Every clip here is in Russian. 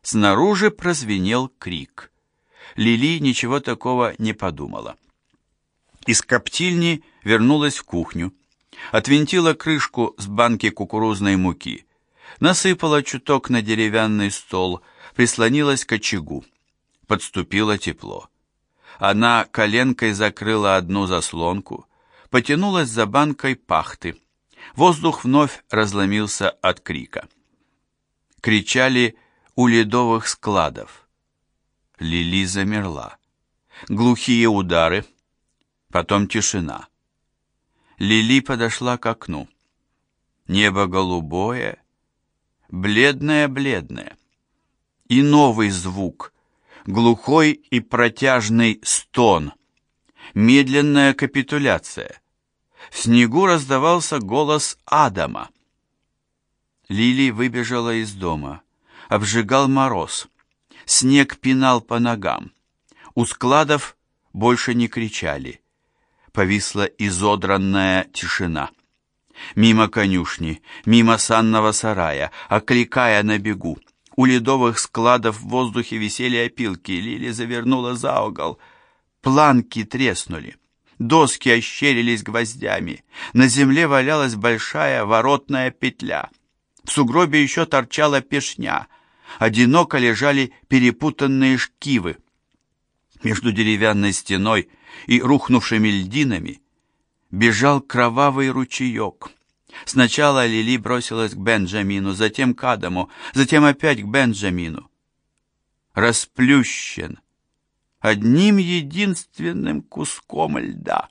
Снаружи прозвенел крик. Лили ничего такого не подумала. Из коптильни вернулась в кухню, отвинтила крышку с банки кукурузной муки, насыпала чуток на деревянный стол, прислонилась к очагу. Подступило тепло. Она коленкой закрыла одну заслонку, потянулась за банкой пахты. Воздух вновь разломился от крика. Кричали у ледовых складов. Лили замерла. Глухие удары, потом тишина. Лили подошла к окну. Небо голубое, бледное-бледное. И новый звук, глухой и протяжный стон, медленная капитуляция. В снегу раздавался голос Адама. Лили выбежала из дома. Обжигал мороз. Снег пинал по ногам. У складов больше не кричали. Повисла изодранная тишина. Мимо конюшни, мимо санного сарая, окликая на бегу. У ледовых складов в воздухе висели опилки. Лили завернула за угол. Планки треснули. Доски ощерились гвоздями. На земле валялась большая воротная петля. В сугробе еще торчала пешня. Одиноко лежали перепутанные шкивы. Между деревянной стеной и рухнувшими льдинами бежал кровавый ручеек. Сначала Лили бросилась к Бенджамину, затем к Адаму, затем опять к Бенджамину. Расплющен одним единственным куском льда.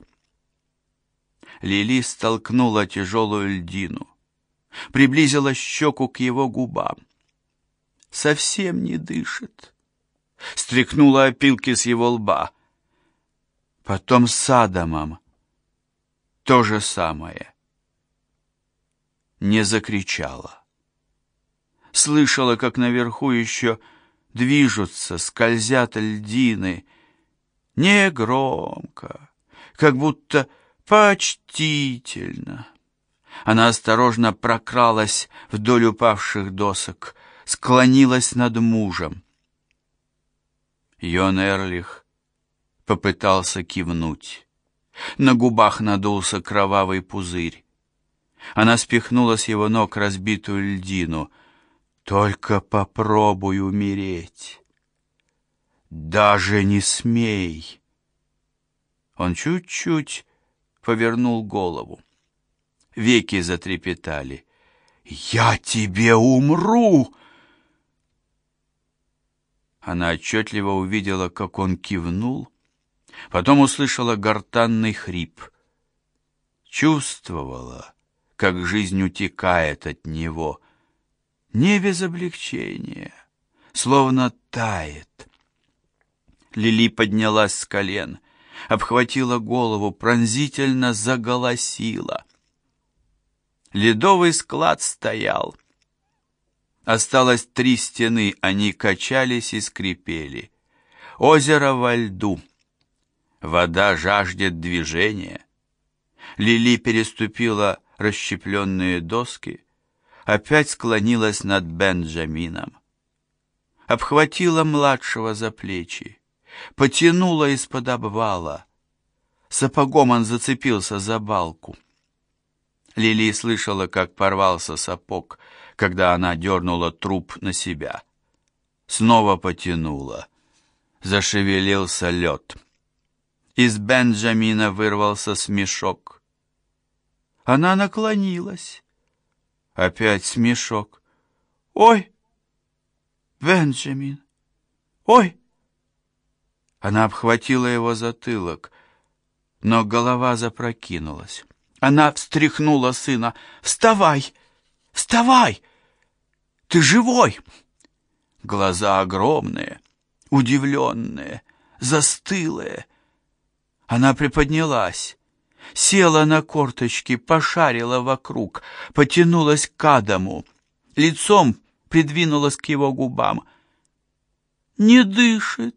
Лили столкнула тяжелую льдину, приблизила щеку к его губам. Совсем не дышит. Стряхнула опилки с его лба. Потом с Адамом то же самое. Не закричала. Слышала, как наверху еще движутся, скользят льдины. Негромко, как будто почтительно. Она осторожно прокралась вдоль упавших досок, склонилась над мужем. Йон Эрлих попытался кивнуть. На губах надулся кровавый пузырь. Она спихнула с его ног разбитую льдину. «Только попробуй умереть. Даже не смей!» Он чуть-чуть повернул голову. Веки затрепетали. «Я тебе умру!» Она отчетливо увидела, как он кивнул, потом услышала гортанный хрип. Чувствовала, как жизнь утекает от него, не без облегчения, словно тает. Лили поднялась с колен, обхватила голову, пронзительно заголосила. Ледовый склад стоял. Осталось 3 стены, они качались и скрипели. Озеро во льду. Вода жаждет движения. Лили переступила расщепленные доски, опять склонилась над Бенджамином. Обхватила младшего за плечи, потянула из-под обвала. Сапогом он зацепился за балку. Лили слышала, как порвался сапог, когда она дернула труп на себя. Снова потянула. Зашевелился лед. Из Бенджамина вырвался смешок. Она наклонилась. Опять смешок. «Ой, Бенджамин! Ой!» Она обхватила его затылок, но голова запрокинулась. Она встряхнула сына. «Вставай! Вставай! Ты живой!» Глаза огромные, удивленные, застылые. Она приподнялась, села на корточки, пошарила вокруг, потянулась к Адаму, лицом придвинулась к его губам. Не дышит,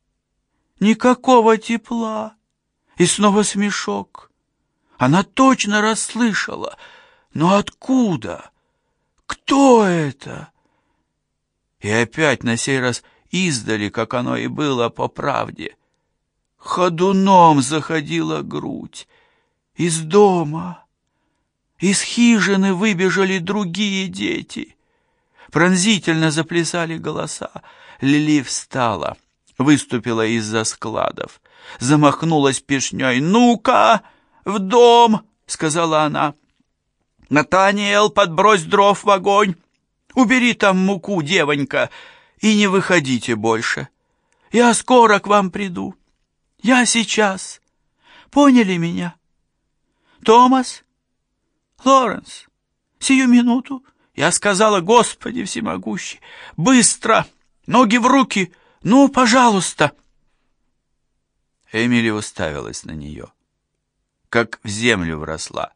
никакого тепла. И снова смешок. Она точно расслышала. Но откуда? Кто это? И опять на сей раз издали, как оно и было по правде. Ходуном заходила грудь. Из дома, из хижины выбежали другие дети. Пронзительно заплясали голоса. Лили встала, выступила из-за складов, замахнулась пешней. «Ну-ка, в дом!» — сказала она. «Натаниэл, подбрось дров в огонь! Убери там муку, девонька, и не выходите больше. Я скоро к вам приду. Я сейчас. Поняли меня? Томас? Лоренс, сию минуту!» Я сказала: «Господи всемогущий, быстро! Ноги в руки! Ну, пожалуйста!» Эмили уставилась на нее, как в землю вросла.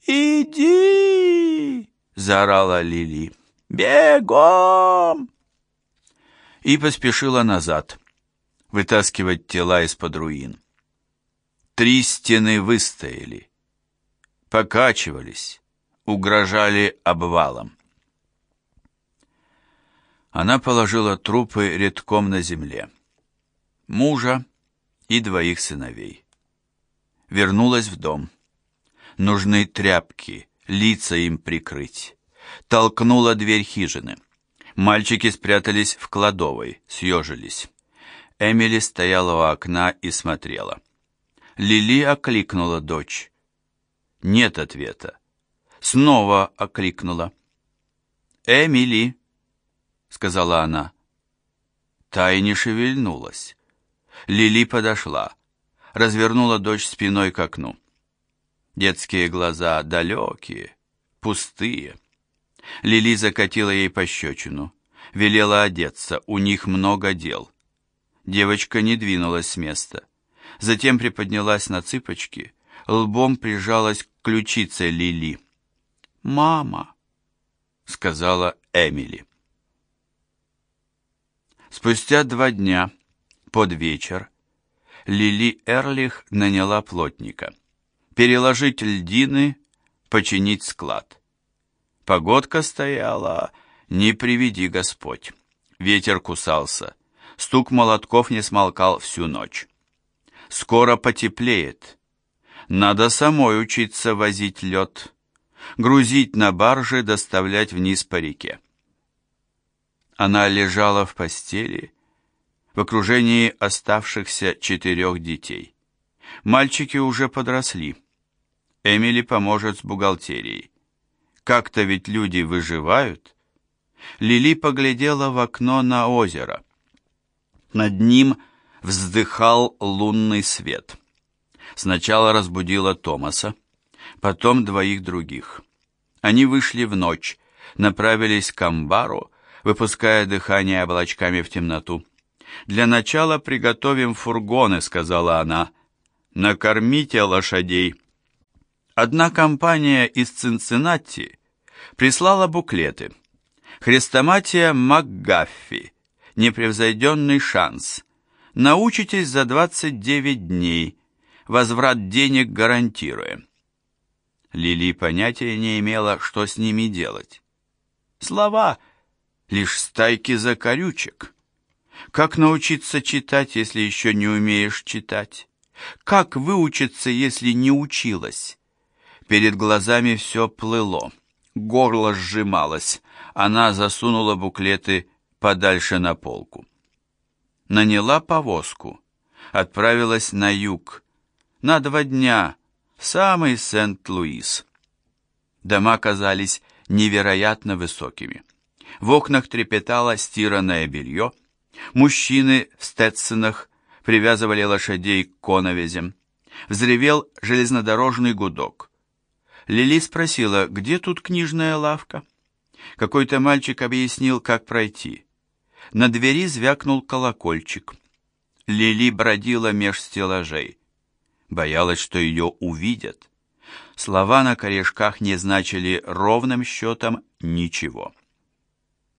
«Иди!» — заорала Лили. «Бегом!» И поспешила назад, вытаскивать тела из-под руин. 3 стены выстояли, покачивались, угрожали обвалом. Она положила трупы редком на земле. Мужа и 2 сыновей. Вернулась в дом. Нужны тряпки, лица им прикрыть. Толкнула дверь хижины. Мальчики спрятались в кладовой, съежились. Эмили стояла у окна и смотрела. Лили окликнула дочь. Нет ответа. Снова окликнула. «Эмили!» — сказала она. Та и не шевельнулась. Лили подошла, развернула дочь спиной к окну. Детские глаза далекие, пустые. Лили закатила ей пощечину, велела одеться, у них много дел. Девочка не двинулась с места. Затем приподнялась на цыпочки, лбом прижалась к ключице Лили. «Мама!» — сказала Эмили. Спустя 2 дня, под вечер, Лили Эрлих наняла плотника. Переложить льдины, починить склад. Погодка стояла, не приведи Господь. Ветер кусался, стук молотков не смолкал всю ночь. Скоро потеплеет. Надо самой учиться возить лед, грузить на баржи, доставлять вниз по реке. Она лежала в постели в окружении оставшихся 4 детей. Мальчики уже подросли. Эмили поможет с бухгалтерией. Как-то ведь люди выживают. Лили поглядела в окно на озеро. Над ним вздыхал лунный свет. Сначала разбудила Томаса, потом 2 других. Они вышли в ночь, направились к амбару, выпуская дыхание облачками в темноту. «Для начала приготовим фургоны», — сказала она. «Накормите лошадей». Одна компания из Цинциннати прислала буклеты. «Хрестоматия МакГаффи. Непревзойденный шанс. Научитесь за 29 дней. Возврат денег гарантируем». Лили понятия не имела, что с ними делать. Слова — лишь стайки закорючек. Как научиться читать, если еще не умеешь читать? Как выучиться, если не училась? Перед глазами все плыло, горло сжималось. Она засунула буклеты подальше на полку. Наняла повозку, отправилась на юг, на 2 дня, в самый Сент-Луис. Дома казались невероятно высокими. В окнах трепетало стиранное белье. Мужчины в стетсонах привязывали лошадей к коновязям. Взревел железнодорожный гудок. Лили спросила, где тут книжная лавка. Какой-то мальчик объяснил, как пройти. На двери звякнул колокольчик. Лили бродила меж стеллажей. Боялась, что ее увидят. Слова на корешках не значили ровным счетом ничего.